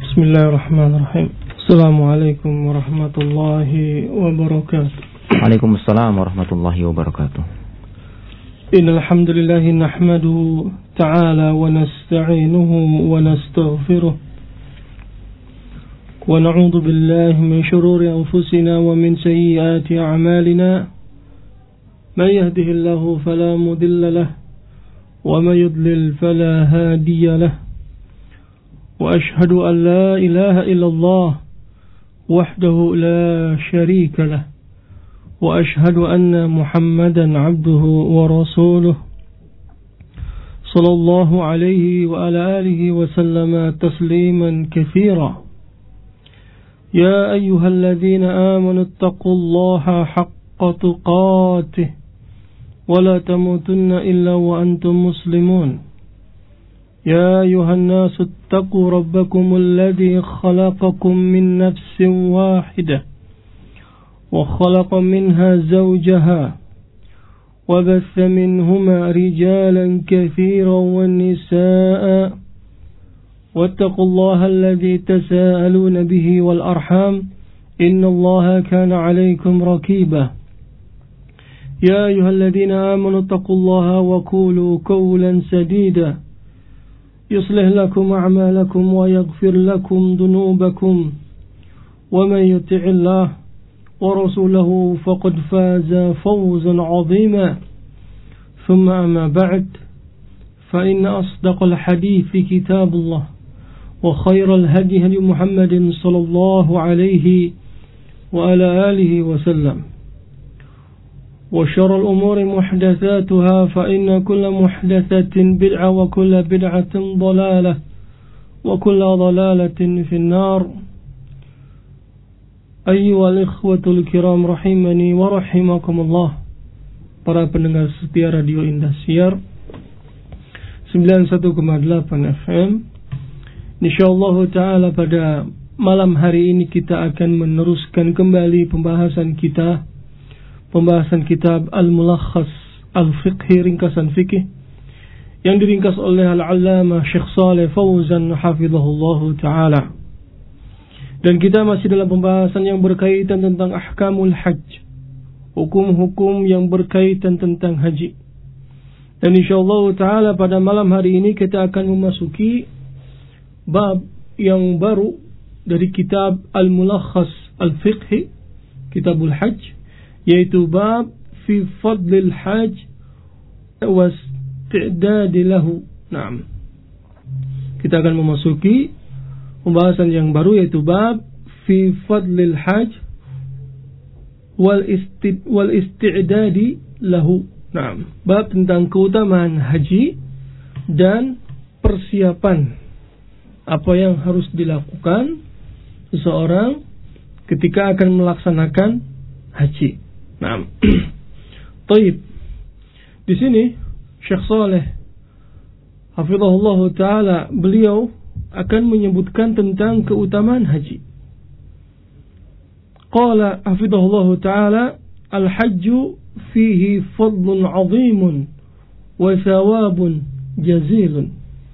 Bismillahirrahmanirrahim. Assalamualaikum warahmatullahi wabarakatuh. Waalaikumsalam warahmatullahi wabarakatuh. Innal hamdalillah nahmaduhu ta'ala wa nasta'inuhu wa nastaghfiruh wa na'udzu billahi min shururi anfusina wa min sayyiati a'malina. May yahdihillahu fala mudilla lahu wa may yudlil fala hadiya lahu. وأشهد أن لا إله إلا الله وحده لا شريك له وأشهد أن محمدا عبده ورسوله صلى الله عليه وعلى آله وسلم تسليما كثيرا. يا أيها الذين آمنوا اتقوا الله حق تقاته ولا تموتن إلا وأنتم مسلمون. يا أيها الناس اتقوا ربكم الذي خلقكم من نفس واحدة وخلق منها زوجها وبث منهما رجالا كثيرا والنساء واتقوا الله الذي تساءلون به والأرحام إن الله كان عليكم رقيبا. يا أيها الذين آمنوا اتقوا الله وقولوا قولا سديدا يصلح لكم أعمالكم ويغفر لكم ذنوبكم ومن يطع الله ورسوله فقد فاز فوزا عظيما. ثم أما بعد فإن أصدق الحديث كتاب الله وخير الهدي هدي محمد صلى الله عليه وعلى آله وسلم وشر الأمور محدثاتها فإن كل محدثة بدعة وكل بدعة ضلالة وكل ضلالة في النار. أيها الإخوة الكرام رحمني ورحمكم الله. Para pendengar setia Radio Indosiar 91,8 FM. Insyaallah ta'ala pada malam hari ini kita akan meneruskan kembali pembahasan kitab Al-Mulakhas Al-Fiqhi, ringkasan fikih yang diringkas oleh Al-Allamah Syekh Shalih Fauzan hafizahullahu ta'ala. Dan kita masih dalam pembahasan yang berkaitan tentang ahkamul hajj, hukum-hukum yang berkaitan tentang haji. Dan insyaallah ta'ala pada malam hari ini kita akan memasuki bab yang baru dari kitab Al-Mulakhas Al-Fiqhi, Kitabul Hajj, yaitu bab fi fadlil hajj wa isti'dad lahu. Naam. Kita akan memasuki pembahasan yang baru yaitu bab fi fadlil hajj wal isti'dad lahu. Naam. Bab tentang keutamaan haji dan persiapan apa yang harus dilakukan seseorang ketika akan melaksanakan haji. Nah, Taib. Di sini Syekh Shalih hafizahullah taala beliau akan menyebutkan tentang keutamaan haji. Qala hafizahullah taala al-hajju fihi fadlun 'azimun wa thawabun jazilun.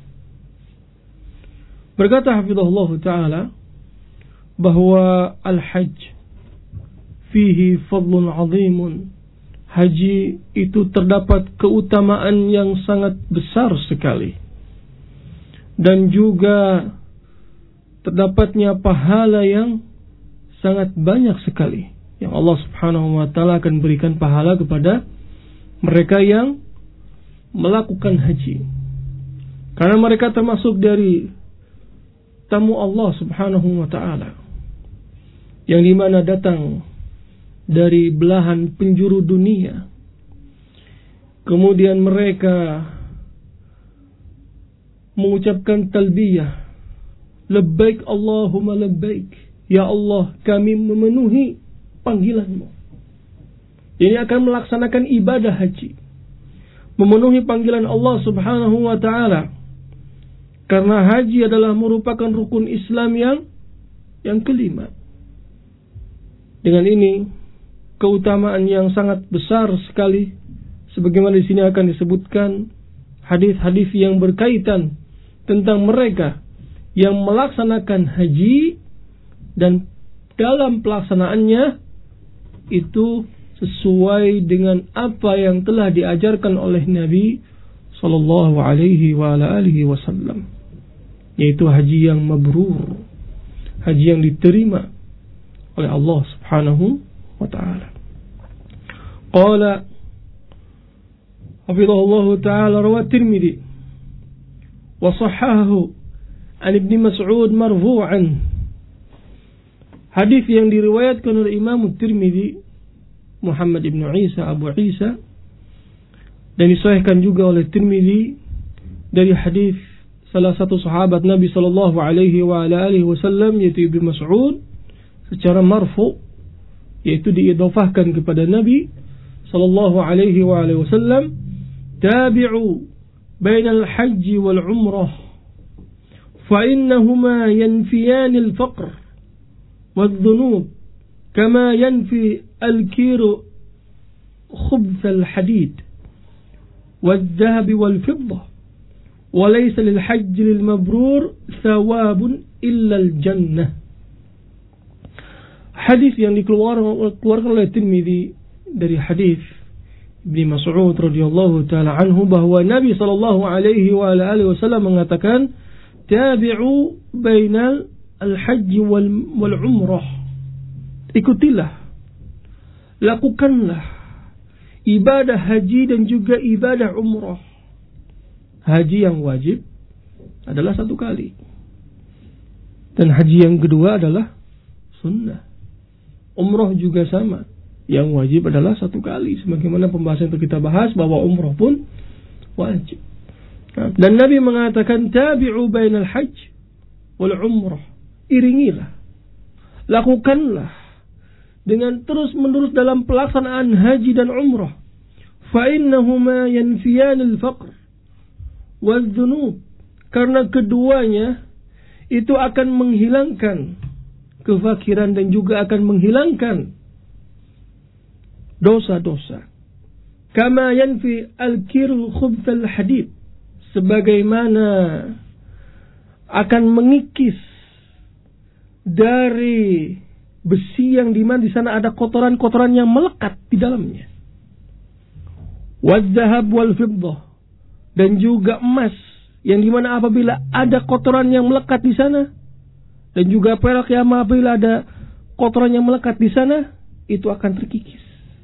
Berkata hafizahullah taala bahwa al-hajj fihi fadlun azimun, haji itu terdapat keutamaan yang sangat besar sekali dan juga terdapatnya pahala yang sangat banyak sekali yang Allah subhanahu wa ta'ala akan berikan pahala kepada mereka yang melakukan haji, karena mereka termasuk dari tamu Allah subhanahu wa ta'ala yang dimana datang dari belahan penjuru dunia. Kemudian mereka mengucapkan talbiyah, labbaik Allahumma labbaik, ya Allah kami memenuhi panggilanmu. Ini akan melaksanakan ibadah haji, memenuhi panggilan Allah subhanahu wa ta'ala, karena haji adalah merupakan rukun Islam yang kelima. Dengan ini keutamaan yang sangat besar sekali, sebagaimana di sini akan disebutkan hadis-hadis yang berkaitan tentang mereka yang melaksanakan haji dan dalam pelaksanaannya itu sesuai dengan apa yang telah diajarkan oleh Nabi sallallahu alaihi wa ala alihi wasallam, yaitu haji yang mabrur, haji yang diterima oleh Allah Subhanahu wa taala. Qala hafizahullah taala rawi Tirmidzi wa sahhahahu an Ibnu Mas'ud marfu'an. Hadis yang diriwayatkan oleh Imam Tirmidzi Muhammad ibn Isa Abu Isa dan disahihkan juga oleh Tirmidzi dari hadis salah satu sahabat Nabi sallallahu alaihi wa ala alihi wasallam, yaitu Ibnu Mas'ud, secara marfu, yaitu diidhafahkan kepada Nabi sallallahu alaihi wa alihi wasallam, tabi'u bainal haji wal umrah fa innahuma yanfiyani al-faqr wal-dhunub kama yanfi al-kiru khubth al-hadid wal-dhahab wal-fiddah wa laysa lil-hajj lil-mabrur thawabun illa al-jannah. Hadis yang dikeluarkan oleh Tirmidzi dari hadis Ibnu Mas'ud radhiyallahu taala anhu bahwa Nabi sallallahu alaihi wa alihi wasallam mengatakan, tabi'u bainal al-hajj wal umrah. Ikutilah, lakukanlah ibadah haji dan juga ibadah umrah. Haji yang wajib adalah satu kali, dan haji yang kedua adalah sunnah. Umrah juga sama, yang wajib adalah satu kali, sebagaimana pembahasan yang kita bahas bahwa umrah pun wajib. Dan Nabi mengatakan, tabi'u bainal hajj wal umrah. Iringilah, lakukanlah dengan terus-menerus dalam pelaksanaan haji dan umrah. Fa innahuma yanfiyanil faqr wal-dhunub. Karena keduanya itu akan menghilangkan kefakiran dan juga akan menghilangkan dosa-dosa. Kama yanfi al-kirul khubth al-hadid. Sebagaimana akan mengikis dari besi yang dimana di sana ada kotoran-kotoran yang melekat di dalamnya. Wadzahab wal fiddah, dan juga emas yang dimana apabila ada kotoran yang melekat di sana, dan juga perak yang apabila ada kotoran yang melekat di sana, itu akan terkikis,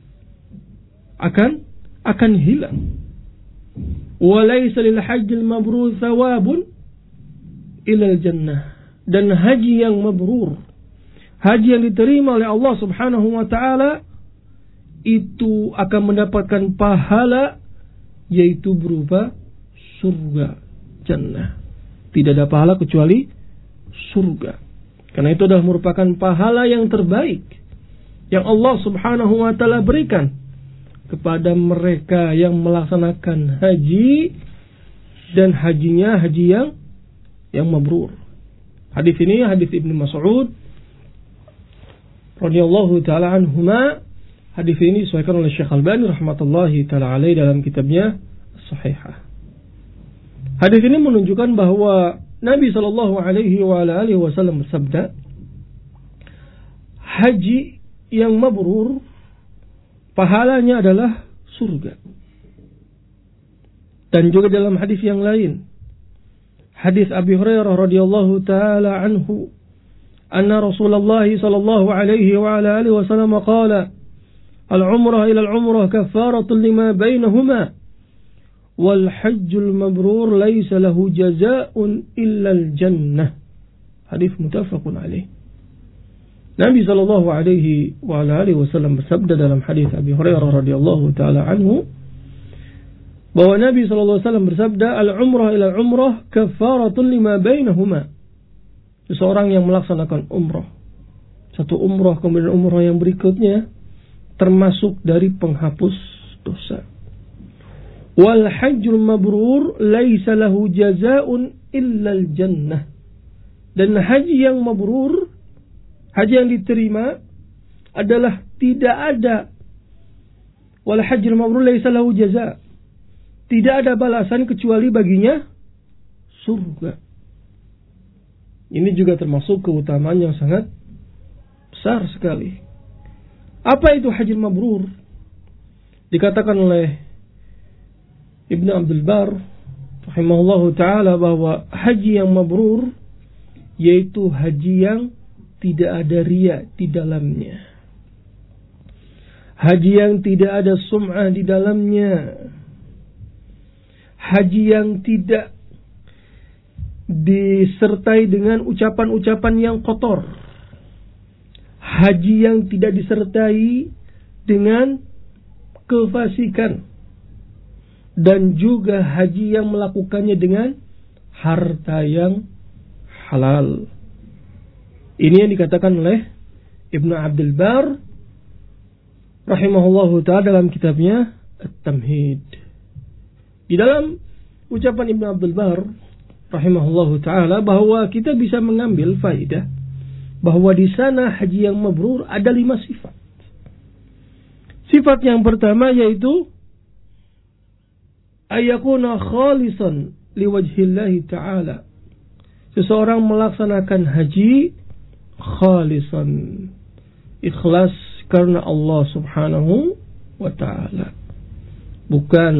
akan hilang. Walaysa lil hajjil mabrur thawabun ilal jannah. Dan haji yang mabrur, haji yang diterima oleh Allah Subhanahu wa taala, itu akan mendapatkan pahala, yaitu berupa surga, jannah. Tidak ada pahala kecuali surga. Karena itu adalah merupakan pahala yang terbaik yang Allah Subhanahu wa taala berikan kepada mereka yang melaksanakan haji, dan hajinya haji yang mabrur. Hadis ini hadis Ibnu Mas'ud radhiyallahu taala anhuma. Hadis ini disahihkan oleh Syekh Albani rahmatullahi taala alaihi dalam kitabnya As-Sahihah. Hadis ini menunjukkan bahwa Nabi sallallahu alaihi wa alihi wasallam bersabda, haji yang mabrur pahalanya adalah surga. Dan juga dalam hadis yang lain, hadis Abi Hurairah radhiyallahu taala anhu, anna Rasulullah sallallahu alaihi wa ala alihi wasallam qala, al-umrah ila al-umrah kaffaratun lima bainahuma wal hajjul mabrur laysa lahu jazaa'un illa al-jannah. Hadis muttafaqun alaih. Nabi sallallahu alaihi wa ala alihi wasallam bersabda dalam hadis Abi Hurairah radhiyallahu taala anhu, bahwa Nabi sallallahu alaihi wasallam bersabda, al-umrah ila al-umrah kaffaratun lima bainahuma. Seseorang yang melaksanakan umrah, satu umrah kemudian umrah yang berikutnya, termasuk dari penghapus dosa. Wal hajjul mabrur laisa lahu jazaa'un illa al-jannah. Dan haji yang mabrur, haji yang diterima adalah tidak ada, wal hajjul mabrur laisa lahu jazaa', tidak ada balasan kecuali baginya surga. Ini juga termasuk keutamaan yang sangat besar sekali. Apa itu haji mabrur? Dikatakan oleh Ibnu Abdul Bar rahimahullahu ta'ala bahwa haji yang mabrur yaitu haji yang tidak ada riya di dalamnya, haji yang tidak ada sum'ah di dalamnya, haji yang tidak disertai dengan ucapan-ucapan yang kotor, haji yang tidak disertai dengan kefasikan, dan juga haji yang melakukannya dengan harta yang halal. Ini yang dikatakan oleh Ibnu Abdul Bar rahimahullahu ta'ala dalam kitabnya At-Tamhid. Di dalam ucapan Ibnu Abdul Bar rahimahullahu ta'ala bahwa kita bisa mengambil faidah bahwa di sana haji yang mabrur ada 5 sifat. Sifat yang pertama yaitu ayyakuna khalisan liwajhillahi ta'ala. Seseorang melaksanakan haji khalisan, ikhlas karena Allah subhanahu wa ta'ala. Bukan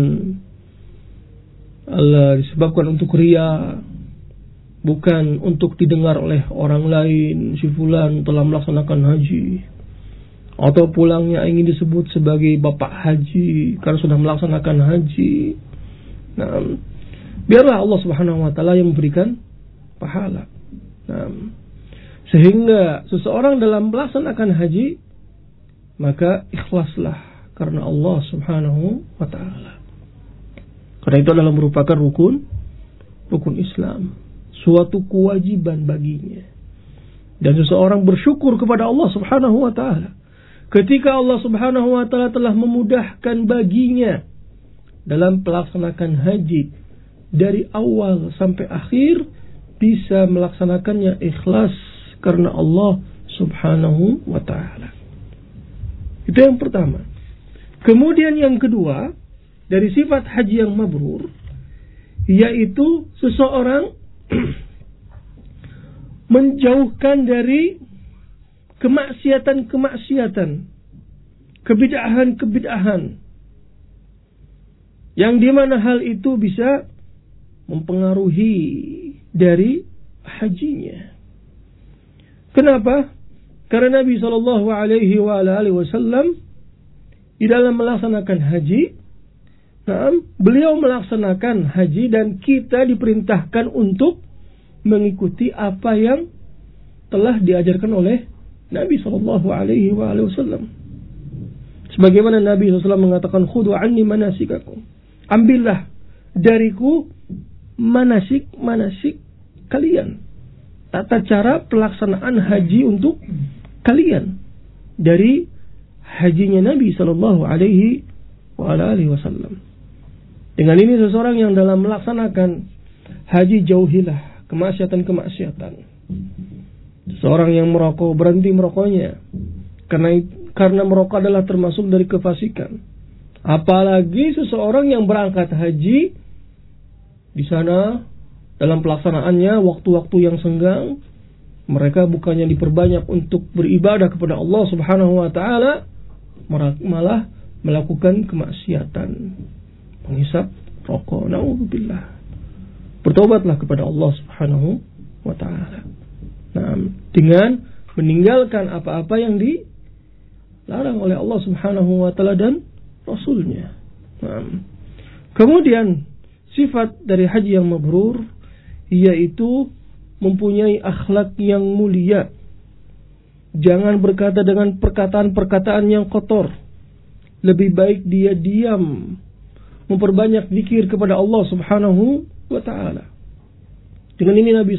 Allah disebabkan untuk riya, bukan untuk didengar oleh orang lain, si fulan telah melaksanakan haji, atau pulangnya ingin disebut sebagai bapak haji karena sudah melaksanakan haji. Nah, biarlah Allah subhanahu wa ta'ala yang memberikan pahala. Nah, sehingga seseorang dalam melaksanakan haji maka ikhlaslah karena Allah subhanahu wa ta'ala. Karena itu adalah merupakan rukun Islam, suatu kewajiban baginya. Dan seseorang bersyukur kepada Allah subhanahu wa ta'ala ketika Allah subhanahu wa ta'ala telah memudahkan baginya dalam melaksanakan haji dari awal sampai akhir, bisa melaksanakannya ikhlas karena Allah subhanahu wa ta'ala. Itu yang pertama. Kemudian yang kedua dari sifat haji yang mabrur yaitu seseorang menjauhkan dari kemaksiatan-kemaksiatan, kebid'ahan-kebid'ahan yang dimana hal itu bisa mempengaruhi dari hajinya. Kenapa? Karena Nabi SAW di dalam melaksanakan haji, beliau melaksanakan haji dan kita diperintahkan untuk mengikuti apa yang telah diajarkan oleh Nabi SAW. Sebagaimana Nabi SAW mengatakan, "Khudhu anni manasikakum." Ambillah dariku manasik kalian, tata cara pelaksanaan haji untuk kalian dari hajinya Nabi sallallahu alaihi wasallam. Dengan ini seseorang yang dalam melaksanakan haji jauhilah kemaksiatan-kemaksiatan. Seseorang yang merokok berhenti merokoknya karena merokok adalah termasuk dari kefasikan. Apalagi seseorang yang berangkat haji di sana dalam pelaksanaannya waktu-waktu yang senggang, mereka bukannya diperbanyak untuk beribadah kepada Allah subhanahu wa ta'ala, malah melakukan kemaksiatan, menghisap rokok. Na'udzubillah. Bertobatlah kepada Allah subhanahu wa ta'ala. Nah, dengan meninggalkan apa-apa yang dilarang oleh Allah subhanahu wa ta'ala dan Rasulnya. Nah, kemudian sifat dari haji yang mabrur yaitu mempunyai akhlak yang mulia. Jangan berkata dengan perkataan-perkataan yang kotor. Lebih baik dia diam, memperbanyak zikir kepada Allah subhanahu wa ta'ala. Dengan ini Nabi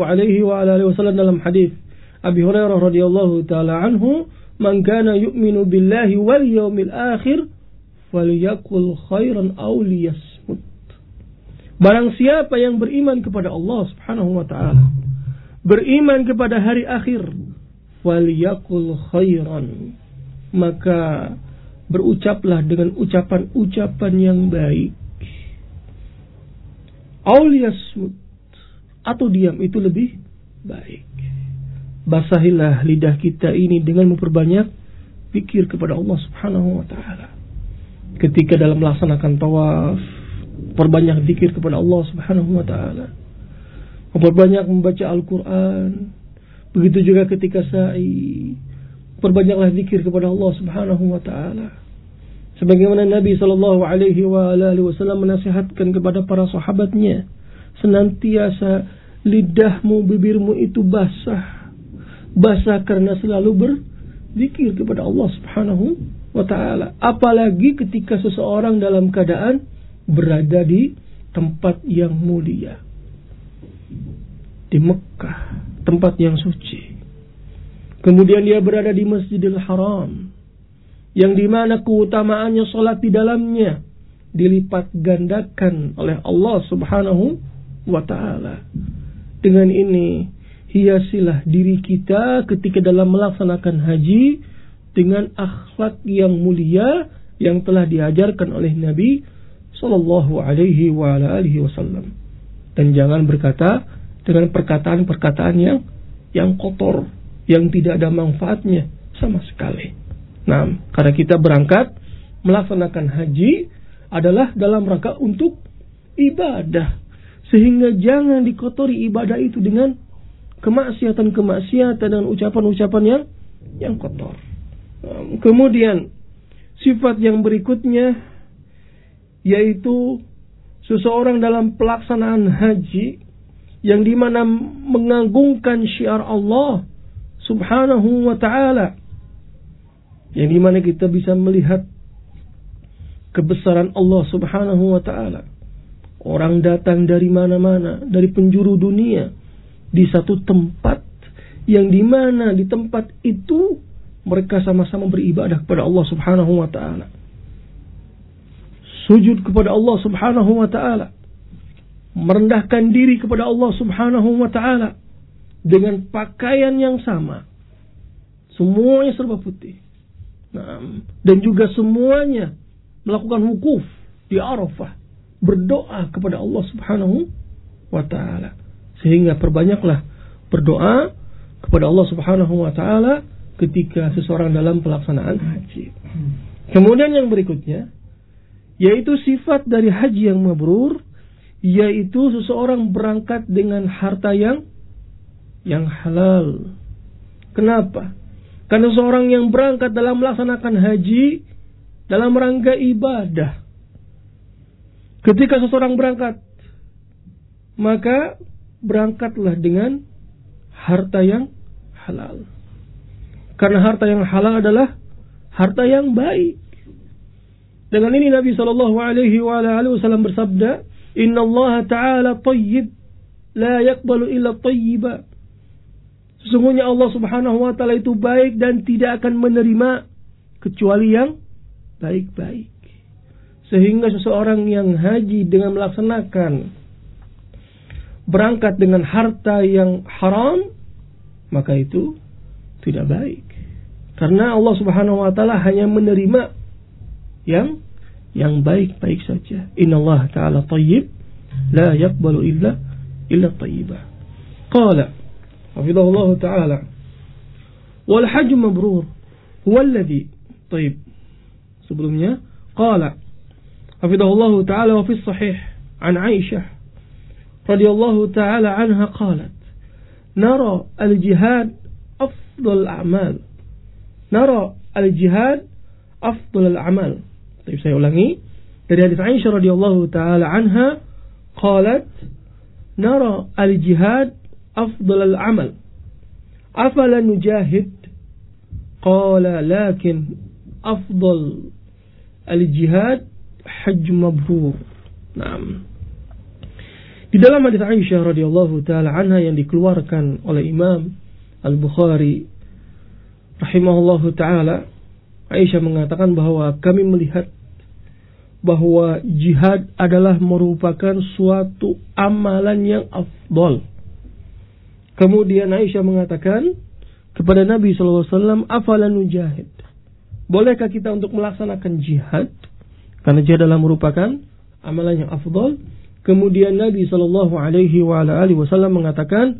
SAW dalam hadis Abi Hurairah radhiyallahu ta'ala anhu, "Man kana yu'minu billahi wal yawmil akhir falyakul khairan aw liyasmut." Barang siapa yang beriman kepada Allah subhanahu wa ta'ala, beriman kepada hari akhir, falyakul khairan, maka berucaplah dengan ucapan-ucapan yang baik. Aw liyasmut, atau diam, itu lebih baik. Basahilah lidah kita ini dengan memperbanyak zikir kepada Allah Subhanahu wa ta'ala. Ketika dalam melaksanakan tawaf, perbanyak zikir kepada Allah Subhanahu wa ta'ala. Memperbanyak membaca Al-Quran. Begitu juga ketika sa'i, perbanyaklah zikir kepada Allah Subhanahu wa ta'ala. Sebagaimana Nabi sallallahu alaihi wasallam menasihatkan kepada para sahabatnya, senantiasa lidahmu, bibirmu itu basah karena selalu berzikir kepada Allah Subhanahu wa ta'ala. Apalagi ketika seseorang dalam keadaan berada di tempat yang mulia, di Mekah, tempat yang suci. Kemudian dia berada di Masjidil Haram, yang dimana keutamaannya salat di dalamnya dilipat gandakan oleh Allah Subhanahu wa ta'ala. Dengan ini hiasilah diri kita ketika dalam melaksanakan haji dengan akhlak yang mulia yang telah diajarkan oleh Nabi sallallahu alaihi wasallam. Dan jangan berkata dengan perkataan-perkataan yang kotor, yang tidak ada manfaatnya sama sekali. Nah, karena kita berangkat melaksanakan haji adalah dalam rangka untuk ibadah, sehingga jangan dikotori ibadah itu dengan kemaksiatan dan ucapan-ucapan yang kotor. Kemudian sifat yang berikutnya yaitu seseorang dalam pelaksanaan haji yang dimana mengagungkan syiar Allah Subhanahu wa ta'ala, yang dimana kita bisa melihat kebesaran Allah Subhanahu wa ta'ala. Orang datang dari mana-mana, dari penjuru dunia, di satu tempat yang dimana di tempat itu mereka sama-sama beribadah kepada Allah Subhanahu wa ta'ala, sujud kepada Allah Subhanahu wa ta'ala, merendahkan diri kepada Allah Subhanahu wa ta'ala dengan pakaian yang sama, semuanya serba putih. Nah, dan juga semuanya melakukan wukuf di Arafah, berdoa kepada Allah Subhanahu wa ta'ala. Sehingga perbanyaklah berdoa kepada Allah Subhanahu wa ta'ala ketika seseorang dalam pelaksanaan haji. Kemudian yang berikutnya yaitu sifat dari haji yang mabrur, yaitu seseorang berangkat dengan harta yang halal. Kenapa? Karena seorang yang berangkat dalam melaksanakan haji dalam rangka ibadah, ketika seseorang berangkat, maka berangkatlah dengan harta yang halal. Karena harta yang halal adalah harta yang baik. Dengan ini Nabi sallallahu alaihi wasallam bersabda, "Inna Allah Ta'ala tayyib, la yaqbalu illa tayyiba." Sesungguhnya Allah Subhanahu wa ta'ala itu baik dan tidak akan menerima kecuali yang baik-baik. Sehingga seseorang yang haji dengan melaksanakan berangkat dengan harta yang haram, maka itu tidak baik. Karena Allah Subhanahu wa ta'ala hanya menerima yang baik-baik saja. Innallaha ta'ala tayyib, la yaqbalu illa tayyibah. Qala hafizahullah ta'ala, wal hajj mabrur huwa alladhi, tayyib. Sebelumnya qala hafizahullah ta'ala wa fi sahih an Aisyah radhiyallahu ta'ala anha qalat, nara al-jihad afdal al-a'mal. Nara al-jihad afdal al-a'mal. Tapi saya ulangi, dari hadis Aisyah radhiyallahu ta'ala anha qalat, nara al-jihad afdal al-amal, afala nujahid? Qala lakin afdal al-jihad hajj mabrur. Naam. Di dalam hadis Aisyah radhiyallahu ta'ala anha yang dikeluarkan oleh Imam Al-Bukhari rahimahullahu ta'ala, Aisyah mengatakan bahwa kami melihat bahwa jihad adalah merupakan suatu amalan yang afdal. Kemudian Aisyah mengatakan kepada Nabi SAW, afala nujahid? Bolehkah kita untuk melaksanakan jihad? Karena jihad adalah merupakan amalan yang afdal. Kemudian Nabi SAW mengatakan,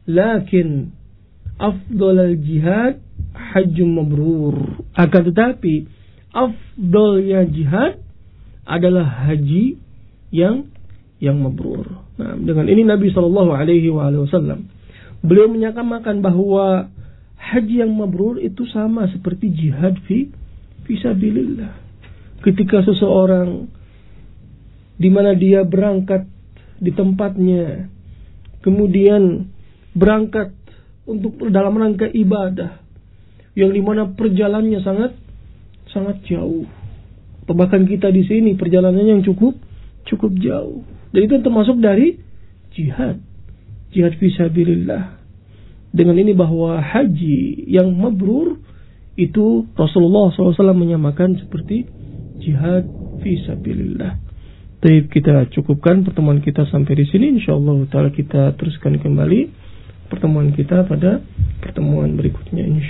lakin afdalul jihad hajjum mabrur. Akan tetapi afdalnya jihad adalah haji yang mabrur. Nah, dengan ini Nabi sallallahu alaihi wasallam beliau menyamakan bahwa haji yang mabrur itu sama seperti jihad fi sabilillah. Ketika seseorang di mana dia berangkat di tempatnya, kemudian berangkat untuk dalam rangka ibadah, yang dimana perjalanannya sangat jauh. Atau bahkan kita di sini perjalanannya yang cukup jauh. Dan itu termasuk dari jihad fisabilillah. Dengan ini bahwa haji yang mabrur itu Rasulullah SAW menyamakan seperti jihad fisabilillah. Baik, kita cukupkan pertemuan kita sampai di sini. Insyaallah taala kita teruskan kembali pertemuan kita pada pertemuan berikutnya.